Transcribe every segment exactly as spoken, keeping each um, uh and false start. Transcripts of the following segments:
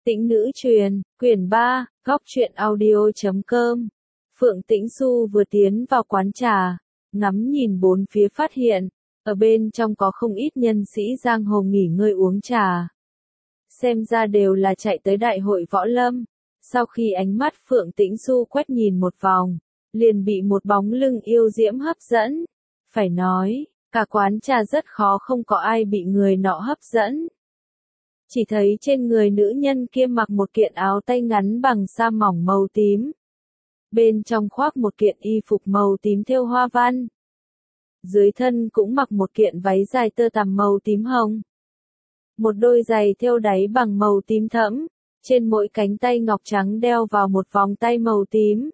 Tĩnh nữ truyền, quyển ba, góc truyện audio chấm com. Phượng Tĩnh Xu vừa tiến vào quán trà, ngắm nhìn bốn phía phát hiện, ở bên trong có không ít nhân sĩ giang hồ nghỉ ngơi uống trà. Xem ra đều là chạy tới đại hội võ lâm. Sau khi ánh mắt Phượng Tĩnh Xu quét nhìn một vòng, liền bị một bóng lưng yêu diễm hấp dẫn. Phải nói, cả quán trà rất khó không có ai bị người nọ hấp dẫn. Chỉ thấy trên người nữ nhân kia mặc một kiện áo tay ngắn bằng sa mỏng màu tím. Bên trong khoác một kiện y phục màu tím thêu hoa văn. Dưới thân cũng mặc một kiện váy dài tơ tằm màu tím hồng. Một đôi giày thêu đáy bằng màu tím thẫm, trên mỗi cánh tay ngọc trắng đeo vào một vòng tay màu tím.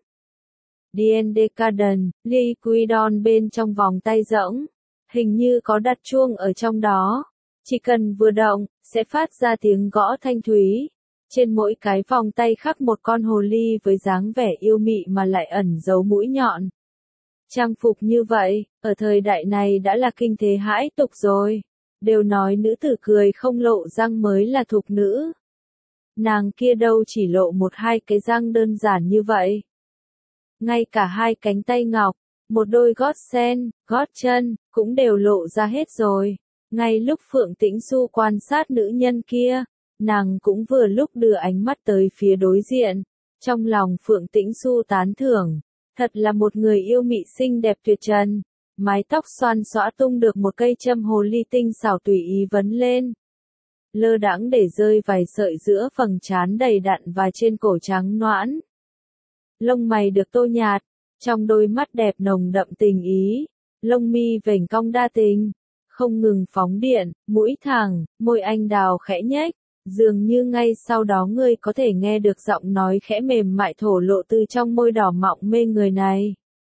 Dien Decadent, Liquidon bên trong vòng tay rỗng, hình như có đặt chuông ở trong đó. Chỉ cần vừa động, sẽ phát ra tiếng gõ thanh thúy. Trên mỗi cái vòng tay khắc một con hồ ly với dáng vẻ yêu mị mà lại ẩn giấu mũi nhọn. Trang phục như vậy, ở thời đại này đã là kinh thế hãi tục rồi. Đều nói nữ tử cười không lộ răng mới là thục nữ. Nàng kia đâu chỉ lộ một hai cái răng đơn giản như vậy. Ngay cả hai cánh tay ngọc, một đôi gót sen, gót chân, cũng đều lộ ra hết rồi. Ngay lúc Phượng Tĩnh Xu quan sát nữ nhân kia, nàng cũng vừa lúc đưa ánh mắt tới phía đối diện. Trong lòng Phượng Tĩnh Xu tán thưởng, thật là một người yêu mị xinh đẹp tuyệt trần. Mái tóc xoăn xõa tung được một cây châm hồ ly tinh xảo tùy ý vấn lên. Lơ đãng để rơi vài sợi giữa phần trán đầy đặn và trên cổ trắng nõn. Lông mày được tô nhạt, trong đôi mắt đẹp nồng đậm tình ý, lông mi vểnh cong đa tình. Không ngừng phóng điện, mũi thẳng, môi anh đào khẽ nhếch, dường như ngay sau đó ngươi có thể nghe được giọng nói khẽ mềm mại thổ lộ từ trong môi đỏ mọng mê người này.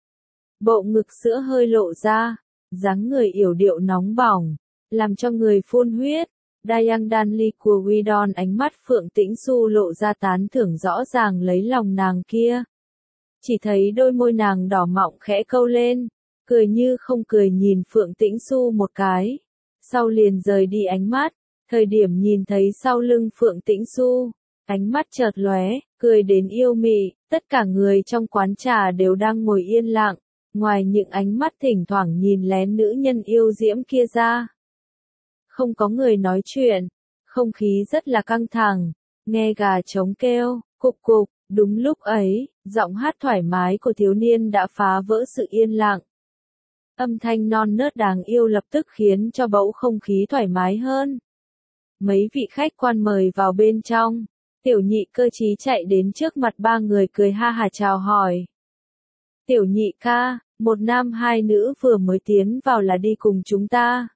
Bộ ngực sữa hơi lộ ra, dáng người yểu điệu nóng bỏng, làm cho người phun huyết. Dayang Dan Liquidon ánh mắt Phượng Tĩnh Xu lộ ra tán thưởng rõ ràng lấy lòng nàng kia. Chỉ thấy đôi môi nàng đỏ mọng khẽ câu lên. Cười như không cười nhìn Phượng Tĩnh Xu một cái, sau liền rời đi ánh mắt, thời điểm nhìn thấy sau lưng Phượng Tĩnh Xu, ánh mắt chợt lóe, cười đến yêu mị, tất cả người trong quán trà đều đang ngồi yên lặng, ngoài những ánh mắt thỉnh thoảng nhìn lén nữ nhân yêu diễm kia ra. Không có người nói chuyện, không khí rất là căng thẳng, nghe gà trống kêu, cục cục, đúng lúc ấy, giọng hát thoải mái của thiếu niên đã phá vỡ sự yên lặng. Âm thanh non nớt đáng yêu lập tức khiến cho bầu không khí thoải mái hơn. Mấy vị khách quan mời vào bên trong, tiểu nhị cơ trí chạy đến trước mặt ba người cười ha hà chào hỏi. Tiểu nhị ca, một nam hai nữ vừa mới tiến vào là đi cùng chúng ta.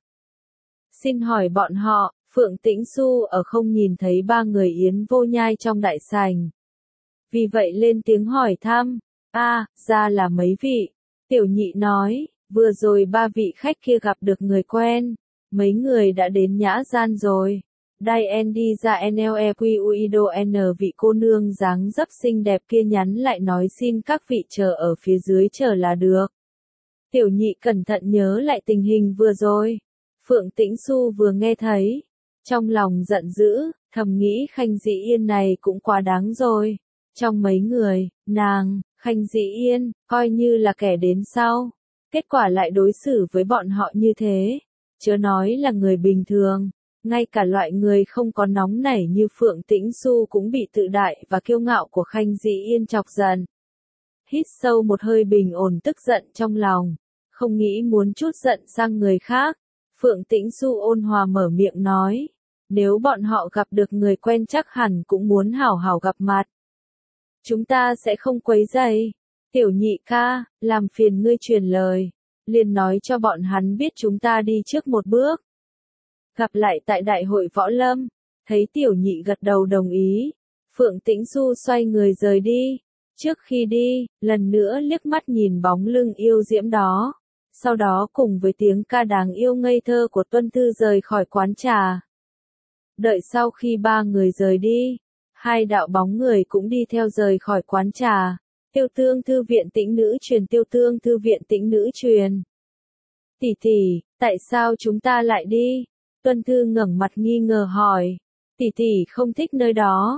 Xin hỏi bọn họ, Phượng Tĩnh Xu ở không nhìn thấy ba người Yến Vô Nhai trong đại sảnh. Vì vậy lên tiếng hỏi thăm, a, à, ra là mấy vị. Tiểu nhị nói. Vừa rồi ba vị khách kia gặp được người quen, mấy người đã đến nhã gian rồi. Dien đi ra Nequiuido N vị cô nương dáng dấp xinh đẹp kia nhắn lại nói xin các vị chờ ở phía dưới chờ là được. Tiểu nhị cẩn thận nhớ lại tình hình vừa rồi. Phượng Tĩnh Xu vừa nghe thấy, trong lòng giận dữ, thầm nghĩ Khanh Dĩ Yên này cũng quá đáng rồi. Trong mấy người, nàng, Khanh Dĩ Yên, coi như là kẻ đến sau. Kết quả lại đối xử với bọn họ như thế, chớ nói là người bình thường, ngay cả loại người không có nóng nảy như Phượng Tĩnh Xu cũng bị tự đại và kiêu ngạo của Khanh Dĩ Yên chọc giận. Hít sâu một hơi bình ổn tức giận trong lòng, không nghĩ muốn chút giận sang người khác, Phượng Tĩnh Xu ôn hòa mở miệng nói, nếu bọn họ gặp được người quen chắc hẳn cũng muốn hảo hảo gặp mặt. Chúng ta sẽ không quấy rầy. Tiểu nhị ca, làm phiền ngươi truyền lời, liền nói cho bọn hắn biết chúng ta đi trước một bước. Gặp lại tại đại hội võ lâm, thấy tiểu nhị gật đầu đồng ý, Phượng Tĩnh Xu xoay người rời đi. Trước khi đi, lần nữa liếc mắt nhìn bóng lưng yêu diễm đó, sau đó cùng với tiếng ca đáng yêu ngây thơ của Tuân Thư rời khỏi quán trà. Đợi sau khi ba người rời đi, hai đạo bóng người cũng đi theo rời khỏi quán trà. Tiêu Tương Thư viện Tĩnh nữ truyền Tiêu Tương Thư viện Tĩnh nữ truyền. Tỷ tỷ, tại sao chúng ta lại đi? Tuân Thư ngẩng mặt nghi ngờ hỏi. Tỷ tỷ không thích nơi đó,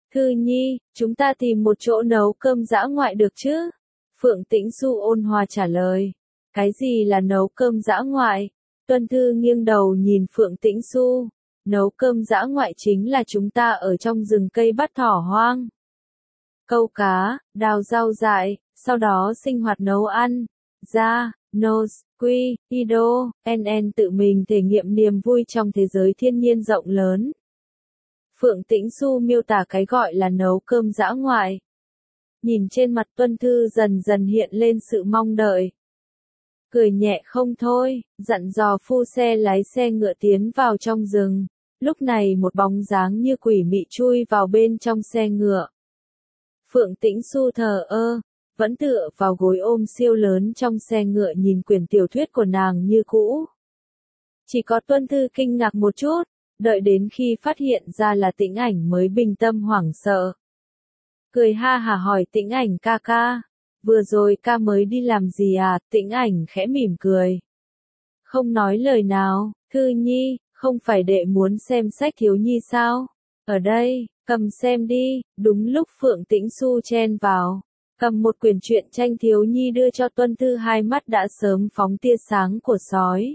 Thư Nhi, chúng ta tìm một chỗ nấu cơm dã ngoại được chứ? Phượng Tĩnh Xu ôn hòa trả lời. Cái gì là nấu cơm dã ngoại? Tuân Thư nghiêng đầu nhìn Phượng Tĩnh Xu. Nấu cơm dã ngoại chính là chúng ta ở trong rừng cây bắt thỏ hoang. Câu cá, đào rau dại, sau đó sinh hoạt nấu ăn. Ra, Nose, Quy, Ido, en en tự mình thể nghiệm niềm vui trong thế giới thiên nhiên rộng lớn. Phượng Tĩnh Xu miêu tả cái gọi là nấu cơm dã ngoại. Nhìn trên mặt Tuân Thư dần dần hiện lên sự mong đợi. Cười nhẹ không thôi, dặn dò phu xe lái xe ngựa tiến vào trong rừng. Lúc này một bóng dáng như quỷ mị chui vào bên trong xe ngựa. Phượng Tĩnh Xu thờ ơ, vẫn tựa vào gối ôm siêu lớn trong xe ngựa nhìn quyển tiểu thuyết của nàng như cũ. Chỉ có Tuân Thư kinh ngạc một chút, đợi đến khi phát hiện ra là Tĩnh Ảnh mới bình tâm hoảng sợ. Cười ha hả hỏi Tĩnh Ảnh ca ca, vừa rồi ca mới đi làm gì à? Tĩnh Ảnh khẽ mỉm cười. Không nói lời nào. Thư Nhi, không phải đệ muốn xem sách thiếu nhi sao? Ở đây, cầm xem đi. Đúng lúc Phượng Tĩnh Xu chen vào, cầm một quyển truyện tranh thiếu nhi đưa cho Tuân Thư, hai mắt đã sớm phóng tia sáng của sói.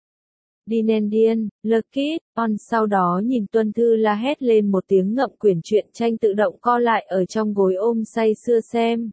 Dinendian, Lucky, on sau đó nhìn Tuân Thư la hét lên một tiếng, ngậm quyển truyện tranh tự động co lại ở trong gối ôm say sưa xem.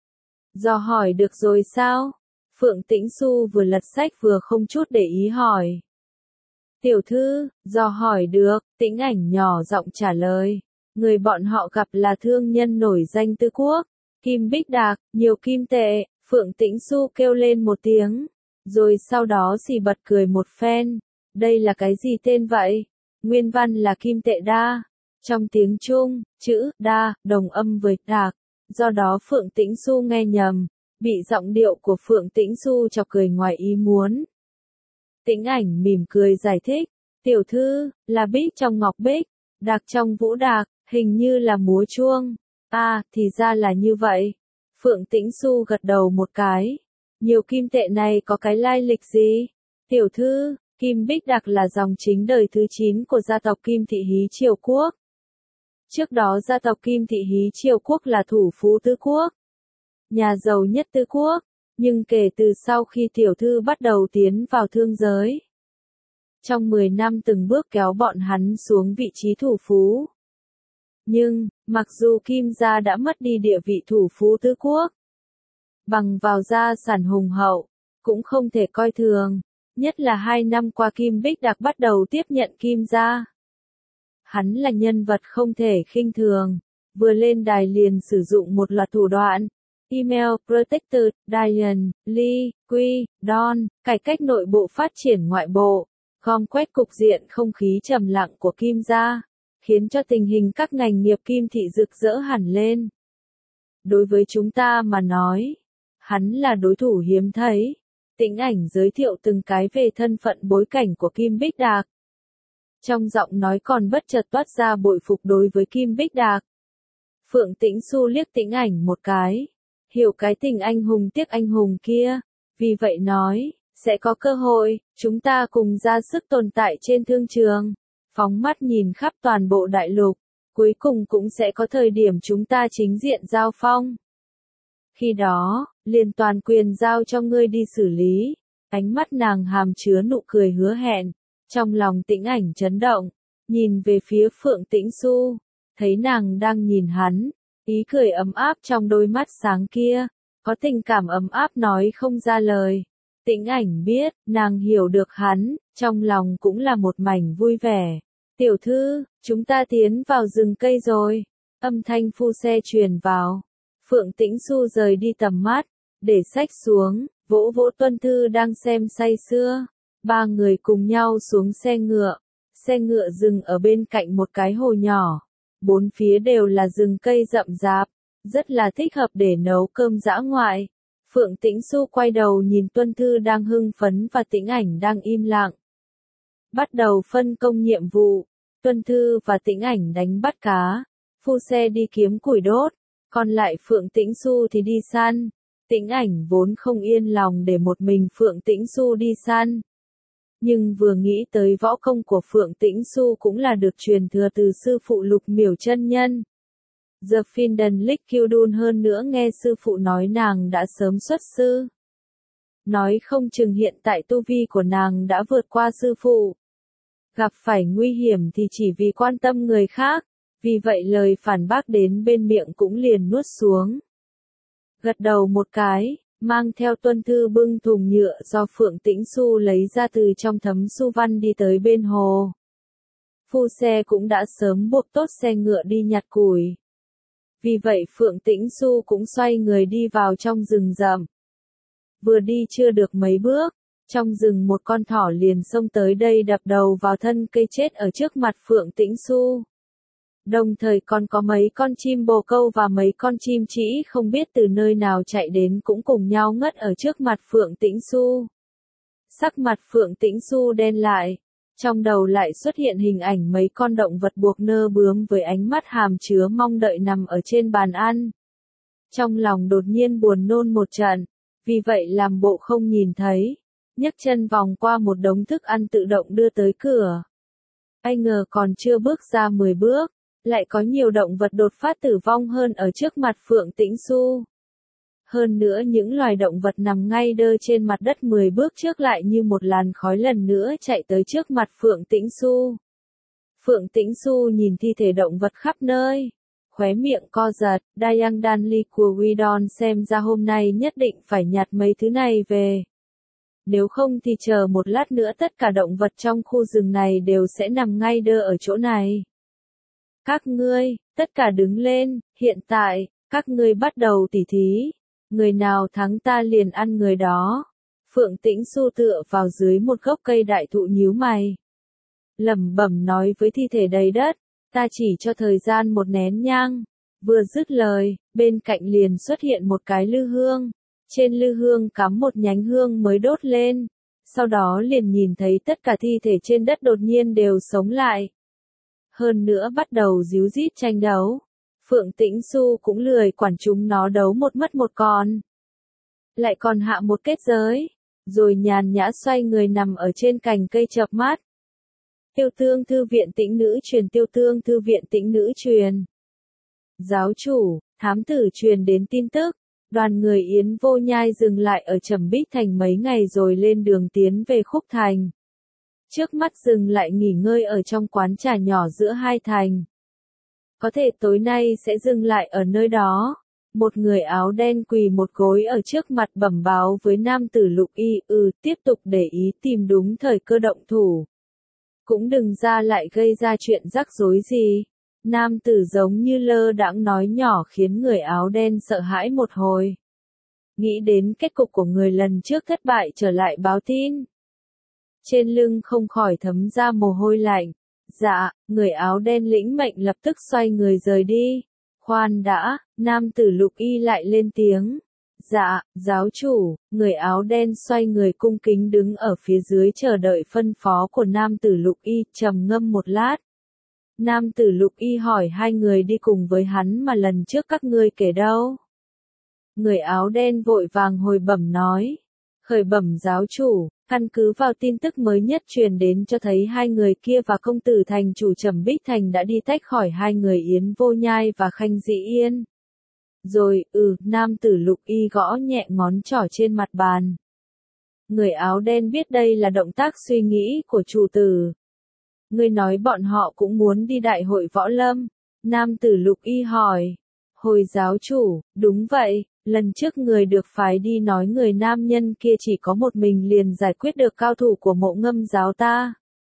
Dò hỏi được rồi sao? Phượng Tĩnh Xu vừa lật sách vừa không chút để ý hỏi. Tiểu thư, dò hỏi được, Tĩnh Ảnh nhỏ giọng trả lời. Người bọn họ gặp là thương nhân nổi danh Tư Quốc, Kim Bích Đạc, nhiều kim tệ. Phượng Tĩnh Xu kêu lên một tiếng, rồi sau đó xì bật cười một phen. Đây là cái gì tên vậy? Nguyên văn là kim tệ đa. Trong tiếng Trung, chữ đa đồng âm với đạc, do đó Phượng Tĩnh Xu nghe nhầm, bị giọng điệu của Phượng Tĩnh Xu chọc cười ngoài ý muốn. Tĩnh Ảnh mỉm cười giải thích, tiểu thư, là bích trong ngọc bích, đạc trong vũ đạc, hình như là múa chuông. À, thì ra là như vậy. Phượng Tĩnh Xu gật đầu một cái. Nhiều kim tệ này có cái lai lịch gì? Tiểu thư, Kim Bích Đạc là dòng chính đời thứ chín của gia tộc Kim Thị Hí Triều Quốc. Trước đó gia tộc Kim Thị Hí Triều Quốc là thủ phú Tư Quốc, nhà giàu nhất Tư Quốc, nhưng kể từ sau khi tiểu thư bắt đầu tiến vào thương giới, trong mười năm từng bước kéo bọn hắn xuống vị trí thủ phú. Nhưng, mặc dù Kim gia đã mất đi địa vị thủ phú Tư Quốc, bằng vào gia sản hùng hậu, cũng không thể coi thường, nhất là hai năm qua Kim Bích Đạc bắt đầu tiếp nhận Kim gia. Hắn là nhân vật không thể khinh thường, vừa lên đài liền sử dụng một loạt thủ đoạn. Email, Protector, Diane, Lee, Quy, Don, cải cách nội bộ phát triển ngoại bộ, gom quét cục diện không khí trầm lặng của Kim gia, khiến cho tình hình các ngành nghiệp Kim thị rực rỡ hẳn lên. Đối với chúng ta mà nói, hắn là đối thủ hiếm thấy. Tĩnh Ảnh giới thiệu từng cái về thân phận bối cảnh của Kim Bích Đạc. Trong giọng nói còn bất chợt toát ra bội phục đối với Kim Bích Đạc. Phượng Tĩnh Xu liếc Tĩnh Ảnh một cái, hiểu cái tình anh hùng tiếc anh hùng kia, vì vậy nói, sẽ có cơ hội, chúng ta cùng ra sức tồn tại trên thương trường, phóng mắt nhìn khắp toàn bộ đại lục, cuối cùng cũng sẽ có thời điểm chúng ta chính diện giao phong. Khi đó, liền toàn quyền giao cho ngươi đi xử lý. Ánh mắt nàng hàm chứa nụ cười hứa hẹn, trong lòng Tĩnh Ảnh chấn động, nhìn về phía Phượng Tĩnh Xu, thấy nàng đang nhìn hắn, ý cười ấm áp trong đôi mắt sáng kia, có tình cảm ấm áp nói không ra lời. Tĩnh Ảnh biết, nàng hiểu được hắn, trong lòng cũng là một mảnh vui vẻ. Tiểu thư, chúng ta tiến vào rừng cây rồi. Âm thanh phu xe truyền vào. Phượng Tĩnh Xu rời đi tầm mắt, để sách xuống, vỗ vỗ Tuân Thư đang xem say sưa. Ba người cùng nhau xuống xe ngựa. Xe ngựa dừng ở bên cạnh một cái hồ nhỏ. Bốn phía đều là rừng cây rậm rạp, rất là thích hợp để nấu cơm dã ngoại. Phượng Tĩnh Xu quay đầu nhìn Tuân Thư đang hưng phấn và Tĩnh Ảnh đang im lặng. Bắt đầu phân công nhiệm vụ. Tuân Thư và Tĩnh Ảnh đánh bắt cá. Phu xe đi kiếm củi đốt. Còn lại Phượng Tĩnh Xu thì đi săn. Tĩnh Ảnh vốn không yên lòng để một mình Phượng Tĩnh Xu đi săn. Nhưng vừa nghĩ tới võ công của Phượng Tĩnh Xu cũng là được truyền thừa từ sư phụ Lục Miểu chân nhân. The Finden Lich Kyudun hơn nữa nghe sư phụ nói nàng đã sớm xuất sư. Nói không chừng hiện tại tu vi của nàng đã vượt qua sư phụ. Gặp phải nguy hiểm thì chỉ vì quan tâm người khác, vì vậy lời phản bác đến bên miệng cũng liền nuốt xuống. Gật đầu một cái, mang theo tuân thư bưng thùng nhựa do Phượng Tĩnh Xu lấy ra từ trong thấm su văn đi tới bên hồ. Phu xe cũng đã sớm buộc tốt xe ngựa đi nhặt củi. Vì vậy Phượng Tĩnh Xu cũng xoay người đi vào trong rừng rậm. Vừa đi chưa được mấy bước, trong rừng một con thỏ liền xông tới đây đập đầu vào thân cây chết ở trước mặt Phượng Tĩnh Xu. Đồng thời còn có mấy con chim bồ câu và mấy con chim trĩ không biết từ nơi nào chạy đến cũng cùng nhau ngất ở trước mặt Phượng Tĩnh Xu. Sắc mặt Phượng Tĩnh Xu đen lại, trong đầu lại xuất hiện hình ảnh mấy con động vật buộc nơ bướm với ánh mắt hàm chứa mong đợi nằm ở trên bàn ăn. Trong lòng đột nhiên buồn nôn một trận, vì vậy làm bộ không nhìn thấy, nhấc chân vòng qua một đống thức ăn tự động đưa tới cửa. Ai ngờ còn chưa bước ra mười bước, lại có nhiều động vật đột phát tử vong hơn ở trước mặt Phượng Tĩnh Xu. Hơn nữa những loài động vật nằm ngay đơ trên mặt đất mười bước trước lại như một làn khói lần nữa chạy tới trước mặt Phượng Tĩnh Xu. Phượng Tĩnh Xu nhìn thi thể động vật khắp nơi, khóe miệng co giật, Dayang Danli của Widon xem ra hôm nay nhất định phải nhặt mấy thứ này về. Nếu không thì chờ một lát nữa tất cả động vật trong khu rừng này đều sẽ nằm ngay đơ ở chỗ này. Các ngươi, tất cả đứng lên, hiện tại, các ngươi bắt đầu tỉ thí. Người nào thắng ta liền ăn người đó. Phượng Tĩnh Xu tựa vào dưới một gốc cây đại thụ nhíu mày. Lẩm bẩm nói với thi thể đầy đất, ta chỉ cho thời gian một nén nhang. Vừa dứt lời, bên cạnh liền xuất hiện một cái lư hương. Trên lư hương cắm một nhánh hương mới đốt lên. Sau đó liền nhìn thấy tất cả thi thể trên đất đột nhiên đều sống lại. Hơn nữa bắt đầu díu dít tranh đấu. Phượng Tĩnh Xu cũng lười quản chúng nó đấu một mất một con. Lại còn hạ một kết giới, rồi nhàn nhã xoay người nằm ở trên cành cây chợp mắt. Tiêu tương thư viện Tĩnh nữ truyền tiêu tương thư viện Tĩnh nữ truyền. Giáo chủ, thám tử truyền đến tin tức, đoàn người Yến Vô Nhai dừng lại ở Trầm Bích Thành mấy ngày rồi lên đường tiến về Khúc Thành. Trước mắt dừng lại nghỉ ngơi ở trong quán trà nhỏ giữa hai thành. Có thể tối nay sẽ dừng lại ở nơi đó. Một người áo đen quỳ một gối ở trước mặt bẩm báo với nam tử Lục Y, ừ, tiếp tục để ý tìm đúng thời cơ động thủ. Cũng đừng ra lại gây ra chuyện rắc rối gì. Nam tử giống như lơ đãng nói nhỏ khiến người áo đen sợ hãi một hồi. Nghĩ đến kết cục của người lần trước thất bại trở lại báo tin. Trên lưng không khỏi thấm ra mồ hôi lạnh. Dạ, người áo đen lĩnh mệnh lập tức xoay người rời đi. Khoan đã, nam tử Lục Y lại lên tiếng. Dạ, giáo chủ, người áo đen xoay người cung kính đứng ở phía dưới chờ đợi phân phó của nam tử Lục Y, trầm ngâm một lát. Nam tử Lục Y hỏi hai người đi cùng với hắn mà lần trước các ngươi kể đâu. Người áo đen vội vàng hồi bẩm nói. Khởi bẩm giáo chủ, căn cứ vào tin tức mới nhất truyền đến cho thấy hai người kia và công tử thành chủ Trầm Bích Thành đã đi tách khỏi hai người Yến Vô Nhai và Khanh Dĩ Yên. Rồi, ừ, nam tử Lục Y gõ nhẹ ngón trỏ trên mặt bàn. Người áo đen biết đây là động tác suy nghĩ của chủ tử. Ngươi nói bọn họ cũng muốn đi đại hội võ lâm. Nam tử Lục Y hỏi. Hồi giáo chủ, đúng vậy. Lần trước người được phái đi nói người nam nhân kia chỉ có một mình liền giải quyết được cao thủ của Mộ Ngâm giáo ta.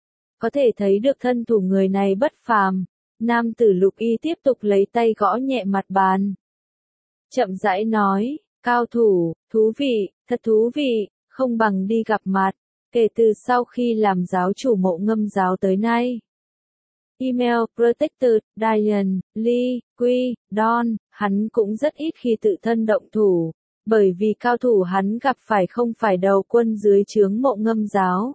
Có thể thấy được thân thủ người này bất phàm. Nam tử Lục Y tiếp tục lấy tay gõ nhẹ mặt bàn. Chậm rãi nói, cao thủ, thú vị, thật thú vị, không bằng đi gặp mặt. Kể từ sau khi làm giáo chủ Mộ Ngâm giáo tới nay. Email, Protector, Diane, Lee, Quy, Don, hắn cũng rất ít khi tự thân động thủ, bởi vì cao thủ hắn gặp phải không phải đầu quân dưới trướng Mộ Ngâm giáo,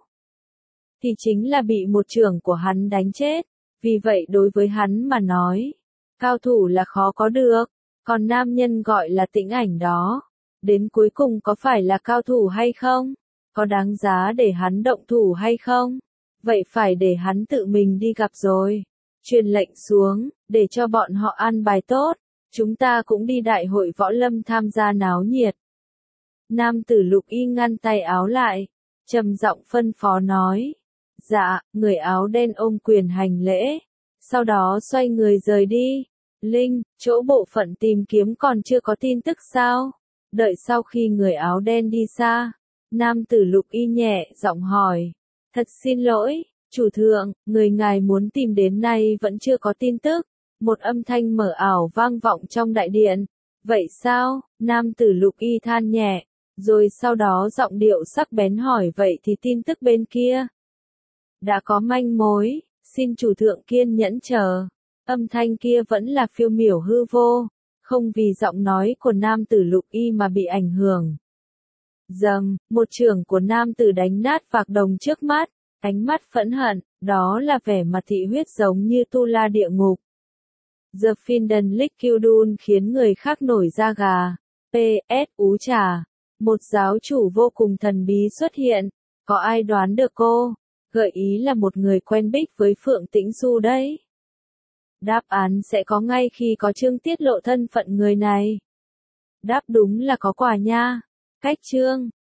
thì chính là bị một trưởng của hắn đánh chết, vì vậy đối với hắn mà nói, cao thủ là khó có được, còn nam nhân gọi là Tĩnh Ảnh đó, đến cuối cùng có phải là cao thủ hay không, có đáng giá để hắn động thủ hay không? Vậy phải để hắn tự mình đi gặp rồi. Truyền lệnh xuống, để cho bọn họ an bài tốt. Chúng ta cũng đi đại hội võ lâm tham gia náo nhiệt. Nam tử Lục Y ngăn tay áo lại, trầm giọng phân phó nói. Dạ, người áo đen ôm quyền hành lễ, sau đó xoay người rời đi. Linh, chỗ bộ phận tìm kiếm còn chưa có tin tức sao? Đợi sau khi người áo đen đi xa, nam tử Lục Y nhẹ giọng hỏi. Thật xin lỗi, chủ thượng, người ngài muốn tìm đến nay vẫn chưa có tin tức. Một âm thanh mờ ảo vang vọng trong đại điện. Vậy sao? Nam tử Lục Y than nhẹ, rồi sau đó giọng điệu sắc bén hỏi vậy thì tin tức bên kia đã có manh mối, xin chủ thượng kiên nhẫn chờ. Âm thanh kia vẫn là phiêu miểu hư vô, không vì giọng nói của nam tử Lục Y mà bị ảnh hưởng. Dầm, một chưởng của nam tử đánh nát vạc đồng trước mắt, ánh mắt phẫn hận, đó là vẻ mặt thị huyết giống như tu la địa ngục. The Finden Liquidun khiến người khác nổi da gà. pê ét Ú trà. Một giáo chủ vô cùng thần bí xuất hiện. Có ai đoán được cô? Gợi ý là một người quen biết với Phượng Tĩnh Du đấy. Đáp án sẽ có ngay khi có chương tiết lộ thân phận người này. Đáp đúng là có quà nha. Cách chương